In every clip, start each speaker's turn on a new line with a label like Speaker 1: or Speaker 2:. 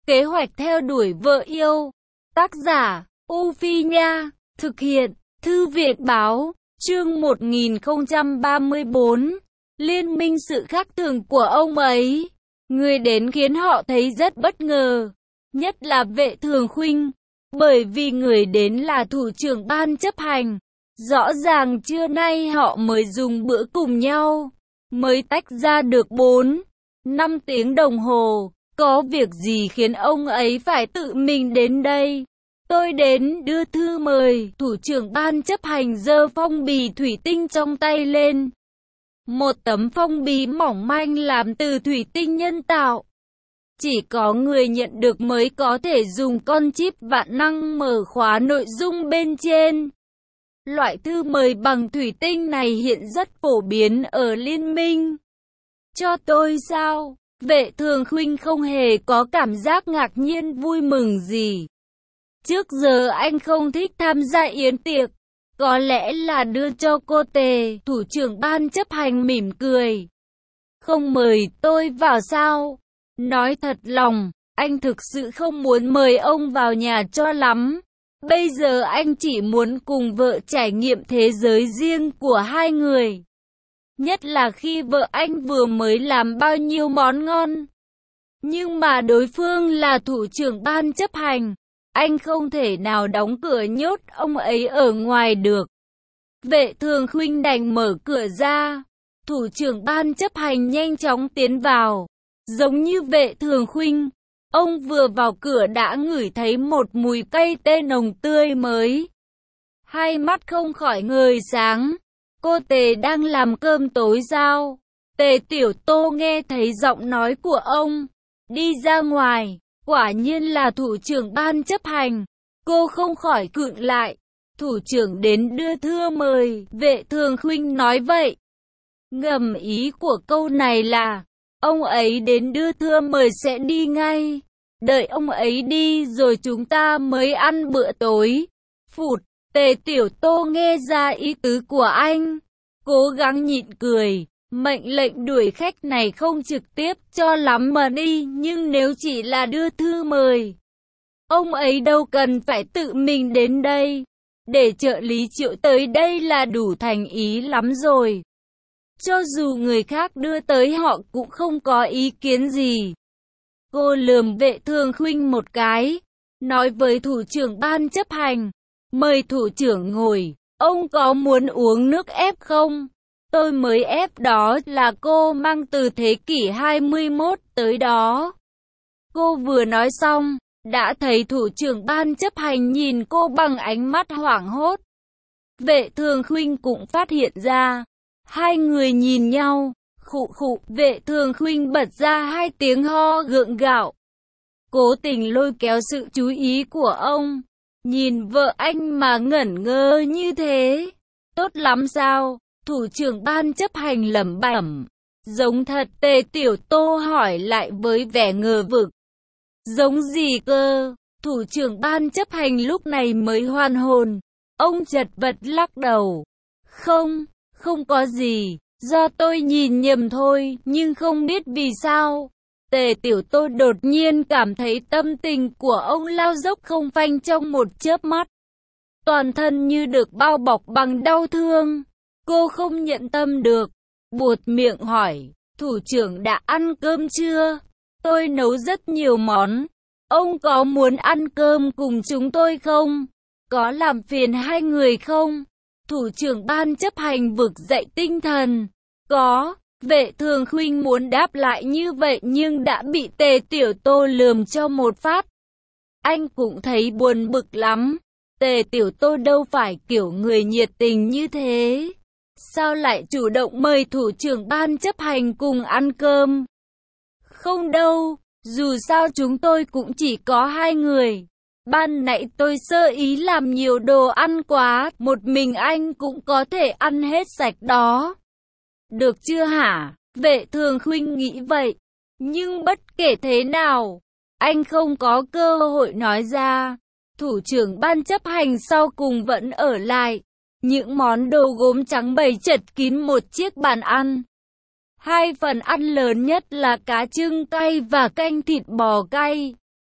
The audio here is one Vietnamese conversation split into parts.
Speaker 1: Kế hoạch theo đuổi vợ yêu. Tác giả, U Phi Nha. Thực hiện, Thư viện Báo. Chương 1034. Liên minh sự khác thường của ông ấy. Người đến khiến họ thấy rất bất ngờ. Nhất là Vệ Thường Khuynh. Bởi vì người đến là thủ trưởng ban chấp hành. Rõ ràng trưa nay họ mới dùng bữa cùng nhau. Mới tách ra được 4-5 tiếng đồng hồ. Có việc gì khiến ông ấy phải tự mình đến đây? Tôi đến đưa thư mời. Thủ trưởng ban chấp hành giơ phong bì thủy tinh trong tay lên. Một tấm phong bì mỏng manh làm từ thủy tinh nhân tạo. Chỉ có người nhận được mới có thể dùng con chip vạn năng mở khóa nội dung bên trên. Loại thư mời bằng thủy tinh này hiện rất phổ biến ở liên minh. Cho tôi sao? Vệ Thường Khuynh không hề có cảm giác ngạc nhiên vui mừng gì. Trước giờ anh không thích tham gia yến tiệc. Có lẽ là đưa cho cô Tề. Thủ trưởng ban chấp hành mỉm cười. Không mời tôi vào sao? Nói thật lòng, anh thực sự không muốn mời ông vào nhà cho lắm. Bây giờ anh chỉ muốn cùng vợ trải nghiệm thế giới riêng của hai người. Nhất là khi vợ anh vừa mới làm bao nhiêu món ngon. Nhưng mà đối phương là thủ trưởng ban chấp hành. Anh không thể nào đóng cửa nhốt ông ấy ở ngoài được. Vệ Thường Khuynh đành mở cửa ra. Thủ trưởng ban chấp hành nhanh chóng tiến vào. Giống như Vệ Thường Khuynh, ông vừa vào cửa đã ngửi thấy một mùi cây tê nồng tươi mới. Hai mắt không khỏi ngời sáng. Cô Tề đang làm cơm tối sao? Tề Tiểu Tô nghe thấy giọng nói của ông. Đi ra ngoài, quả nhiên là thủ trưởng ban chấp hành. Cô không khỏi khựng lại. Thủ trưởng đến đưa thư mời, Vệ Thường Khuynh nói vậy. Ngầm ý của câu này là, ông ấy đến đưa thư mời sẽ đi ngay. Đợi ông ấy đi rồi chúng ta mới ăn bữa tối. Phụt, Tề Tiểu Tô nghe ra ý tứ của anh. Cố gắng nhịn cười. Mệnh lệnh đuổi khách này không trực tiếp cho lắm mà đi. Nhưng nếu chỉ là đưa thư mời, ông ấy đâu cần phải tự mình đến đây. Để trợ lý Triệu tới đây là đủ thành ý lắm rồi. Cho dù người khác đưa tới họ cũng không có ý kiến gì. Cô lườm Vệ Thường Khuynh một cái, nói với thủ trưởng ban chấp hành. Mời thủ trưởng ngồi, ông có muốn uống nước ép không? Tôi mới ép đó, là cô mang từ thế kỷ 21 tới đó. Cô vừa nói xong, đã thấy thủ trưởng ban chấp hành nhìn cô bằng ánh mắt hoảng hốt. Vệ Thường Khuynh cũng phát hiện ra. Hai người nhìn nhau, khụ khụ, Vệ Thường Khuynh bật ra hai tiếng ho gượng gạo. Cố tình lôi kéo sự chú ý của ông. Nhìn vợ anh mà ngẩn ngơ như thế. Tốt lắm sao? Thủ trưởng ban chấp hành lẩm bẩm. Giống thật. Tề Tiểu Tô hỏi lại với vẻ ngờ vực. Giống gì cơ? Thủ trưởng ban chấp hành lúc này mới hoàn hồn. Ông chật vật lắc đầu. Không có gì, do tôi nhìn nhầm thôi, nhưng không biết vì sao. Tề Tiểu Tô đột nhiên cảm thấy tâm tình của ông lao dốc không phanh trong một chớp mắt. Toàn thân như được bao bọc bằng đau thương. Cô không nhận tâm được, buột miệng hỏi, thủ trưởng đã ăn cơm chưa? Tôi nấu rất nhiều món. Ông có muốn ăn cơm cùng chúng tôi không? Có làm phiền hai người không? Thủ trưởng ban chấp hành vực dậy tinh thần. Có. Vệ Thường Khuynh muốn đáp lại như vậy nhưng đã bị Tề Tiểu Tô lườm cho một phát. Anh cũng thấy buồn bực lắm. Tề Tiểu Tô đâu phải kiểu người nhiệt tình như thế. Sao lại chủ động mời thủ trưởng ban chấp hành cùng ăn cơm? Không đâu, dù sao chúng tôi cũng chỉ có hai người. Ban nãy tôi sơ ý làm nhiều đồ ăn quá, một mình anh cũng có thể ăn hết sạch đó. Được chưa hả? Vệ Thường Khuynh nghĩ vậy. Nhưng bất kể thế nào, anh không có cơ hội nói ra. Thủ trưởng ban chấp hành sau cùng vẫn ở lại. Những món đồ gốm trắng bày chật kín một chiếc bàn ăn. Hai phần ăn lớn nhất là cá trưng cay và canh thịt bò cay.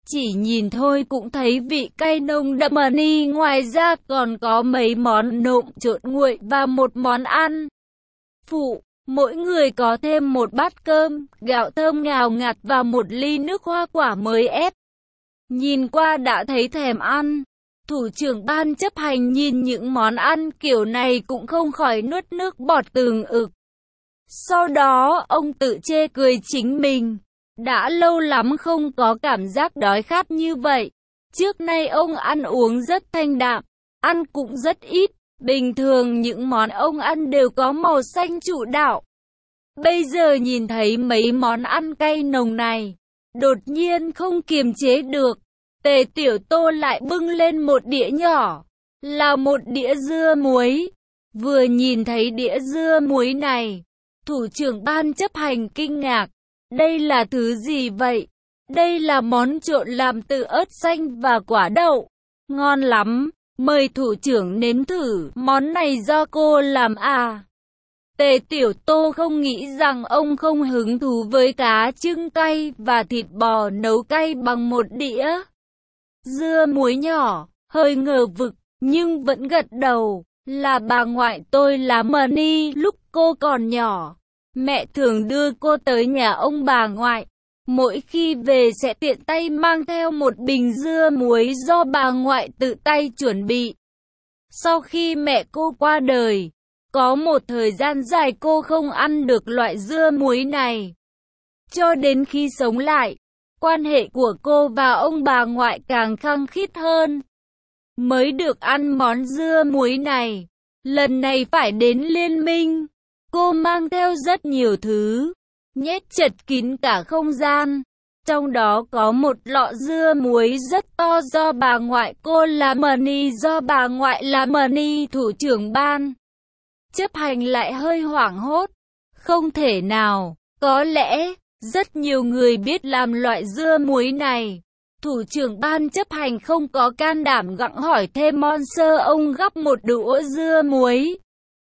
Speaker 1: Chỉ nhìn thôi cũng thấy vị cay nồng đậm ni, ngoài ra còn có mấy món nộm trộn nguội và một món ăn phụ. Mỗi người có thêm một bát cơm, gạo thơm ngào ngạt và một ly nước hoa quả mới ép. Nhìn qua đã thấy thèm ăn. Thủ trưởng ban chấp hành nhìn những món ăn kiểu này cũng không khỏi nuốt nước bọt từng ực. Sau đó ông tự chê cười chính mình. Đã lâu lắm không có cảm giác đói khát như vậy. Trước nay ông ăn uống rất thanh đạm, ăn cũng rất ít. Bình thường những món ông ăn đều có màu xanh chủ đạo. Bây giờ nhìn thấy mấy món ăn cay nồng này, đột nhiên không kiềm chế được. Tề Tiểu Tô lại bưng lên một đĩa nhỏ, là một đĩa dưa muối. Vừa nhìn thấy đĩa dưa muối này, thủ trưởng ban chấp hành kinh ngạc. Đây là thứ gì vậy? Đây là món trộn làm từ ớt xanh và quả đậu. Ngon lắm, mời thủ trưởng nếm thử, món này do cô làm à? Tề Tiểu Tô không nghĩ rằng ông không hứng thú với cá trưng cay và thịt bò nấu cay bằng một đĩa dưa muối nhỏ, hơi ngờ vực, nhưng vẫn gật đầu. Là bà ngoại tôi làm ni lúc cô còn nhỏ. Mẹ thường đưa cô tới nhà ông bà ngoại. Mỗi khi về sẽ tiện tay mang theo một bình dưa muối do bà ngoại tự tay chuẩn bị. Sau khi mẹ cô qua đời, có một thời gian dài cô không ăn được loại dưa muối này. Cho đến khi sống lại, quan hệ của cô và ông bà ngoại càng khăng khít hơn. Mới được ăn món dưa muối này. Lần này phải đến Liên Minh. Cô mang theo rất nhiều thứ, nhét chật kín cả không gian. Trong đó có một lọ dưa muối rất to do bà ngoại cô làm ni, do bà ngoại làm ni. Thủ trưởng ban chấp hành lại hơi hoảng hốt. Không thể nào, có lẽ rất nhiều người biết làm loại dưa muối này. Thủ trưởng ban chấp hành không có can đảm gặng hỏi thêm. Monster ông gắp một đũa dưa muối,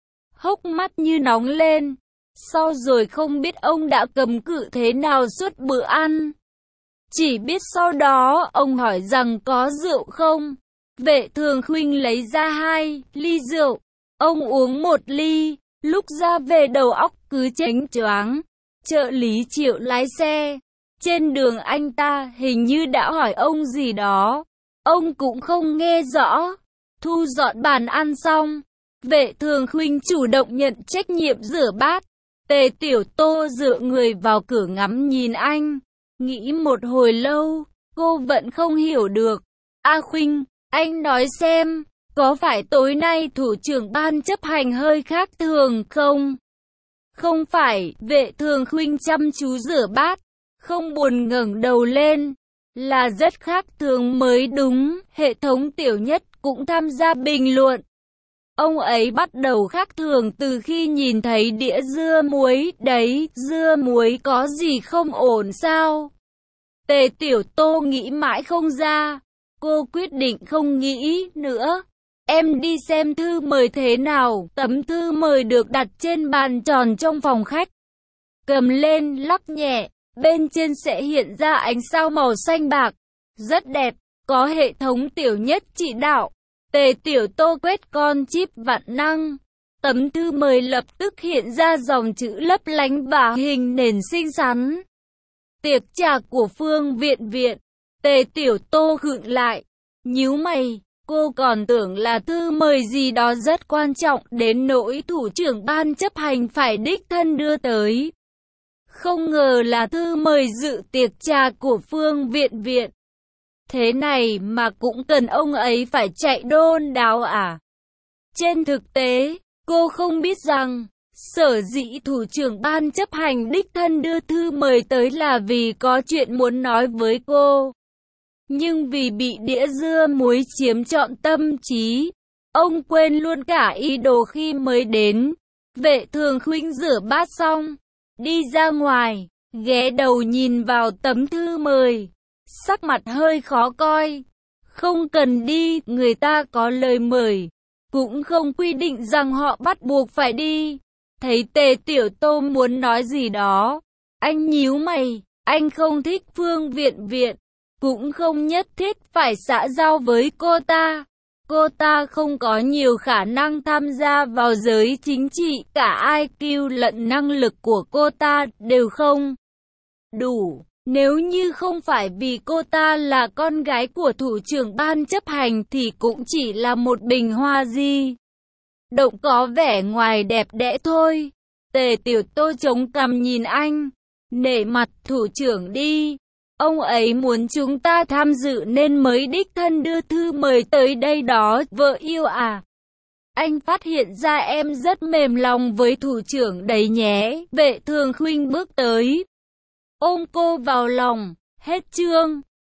Speaker 1: hốc mắt như nóng lên. Sau rồi không biết ông đã cầm cự thế nào suốt bữa ăn. Chỉ biết sau đó ông hỏi rằng có rượu không. Vệ Thường Khuynh lấy ra 2 ly rượu. Ông uống 1 ly. Lúc ra về đầu óc cứ chếnh choáng. Trợ lý Triệu lái xe. Trên đường anh ta hình như đã hỏi ông gì đó. Ông cũng không nghe rõ. Thu dọn bàn ăn xong, Vệ Thường Khuynh chủ động nhận trách nhiệm rửa bát. Tề Tiểu Tô dựa người vào cửa ngắm nhìn anh. Nghĩ một hồi lâu, cô vẫn không hiểu được. A Khuynh, anh nói xem, có phải tối nay thủ trưởng ban chấp hành hơi khác thường không? Không phải, Vệ Thường Khuynh chăm chú rửa bát, không buồn ngẩng đầu lên. Là rất khác thường mới đúng. Hệ thống Tiểu Nhất cũng tham gia bình luận. Ông ấy bắt đầu khác thường từ khi nhìn thấy đĩa dưa muối. Đấy, dưa muối có gì không ổn sao? Tề Tiểu Tô nghĩ mãi không ra. Cô quyết định không nghĩ nữa. Em đi xem thư mời thế nào. Tấm thư mời được đặt trên bàn tròn trong phòng khách. Cầm lên, lắc nhẹ. Bên trên sẽ hiện ra ánh sao màu xanh bạc. Rất đẹp, có hệ thống Tiểu Nhất chỉ đạo. Tề Tiểu Tô quét con chip vạn năng. Tấm thư mời lập tức hiện ra dòng chữ lấp lánh và hình nền xinh xắn. Tiệc trà của Phương Viện. Tề Tiểu Tô khựng lại, nhíu mày. Cô còn tưởng là thư mời gì đó rất quan trọng đến nỗi thủ trưởng ban chấp hành phải đích thân đưa tới. Không ngờ là thư mời dự tiệc trà của Phương Viện. Thế này mà cũng cần ông ấy phải chạy đôn đáo à? Trên thực tế, cô không biết rằng, sở dĩ thủ trưởng ban chấp hành đích thân đưa thư mời tới là vì có chuyện muốn nói với cô. Nhưng vì bị đĩa dưa muối chiếm trọn tâm trí, ông quên luôn cả ý đồ khi mới đến. Vệ Thường Khuynh rửa bát xong, đi ra ngoài, ghé đầu nhìn vào tấm thư mời. Sắc mặt hơi khó coi. Không cần đi, người ta có lời mời. Cũng không quy định rằng họ bắt buộc phải đi. Thấy Tề Tiểu Tô muốn nói gì đó, anh nhíu mày. Anh không thích Phương Viện. cũng không nhất thiết phải xã giao với cô ta. Cô ta không có nhiều khả năng tham gia vào giới chính trị, cả IQ lẫn năng lực của cô ta đều không đủ. Nếu như không phải vì cô ta là con gái của thủ trưởng ban chấp hành thì cũng chỉ là một bình hoa di động có vẻ ngoài đẹp đẽ thôi. Tề Tiểu Tô chống cằm nhìn anh, nể mặt thủ trưởng đi. Ông ấy muốn chúng ta tham dự nên mới đích thân đưa thư mời tới đây đó, vợ yêu à. Anh phát hiện ra em rất mềm lòng với thủ trưởng đấy nhé. Vệ Thường Khuynh bước tới, ôm cô vào lòng. Hết chương.